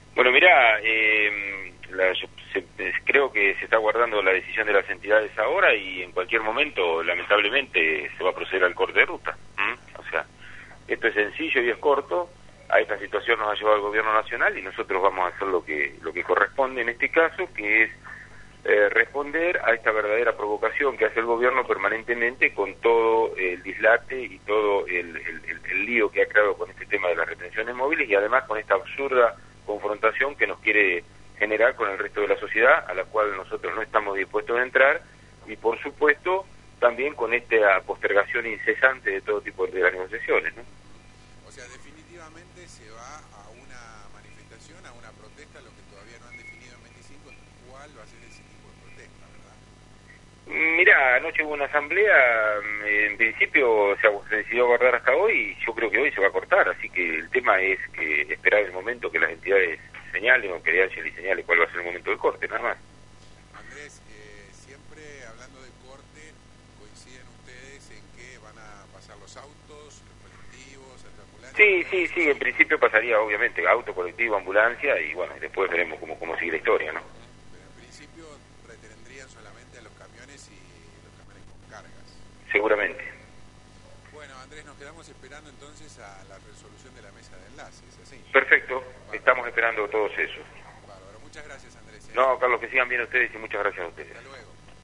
Bueno, mirá, creo que se está guardando la decisión de las entidades ahora y en cualquier momento, lamentablemente, se va a proceder al corte de ruta. O sea, esto es sencillo y es corto. A esta situación nos ha llevado el gobierno nacional y nosotros vamos a hacer lo que corresponde en este caso, que es responder a esta verdadera provocación que hace el gobierno permanentemente con todo el dislate y todo el lío que ha creado con este tema de las retenciones móviles y además con esta absurda confrontación que nos quiere generar con el resto de la sociedad, a la cual nosotros no estamos dispuestos a entrar, y por supuesto también con esta postergación incesante de todo tipo de las negociaciones, ¿no? O sea, definitivamente se va a una manifestación, a una protesta, lo que todavía no han definido en 25, cuál va a ser ese tipo de protesta, ¿verdad? Mirá, anoche hubo una asamblea, en principio se decidió guardar hasta hoy, y yo creo que hoy se va a cortar, así que el tema es que esperar el momento que las entidades señalen o que Angeli señale cuál va a ser el momento del corte, nada más. Andrés, siempre hablando de corte, coinciden ustedes en que van a pasar los autos, los colectivos, las ambulancias. Sí, en principio pasaría obviamente auto, colectivo, ambulancia, y bueno, después veremos cómo sigue la historia, ¿no? Pero en principio retendrían solamente a los camiones y los camiones con cargas. Seguramente. Bueno, Andrés, nos quedamos esperando entonces a la resolución de la mesa de enlace, ¿es así? Perfecto, Bárbaro. Estamos esperando todos eso. Bárbaro, muchas gracias, Andrés. No, Carlos, que sigan bien ustedes y muchas gracias a ustedes. Hasta luego.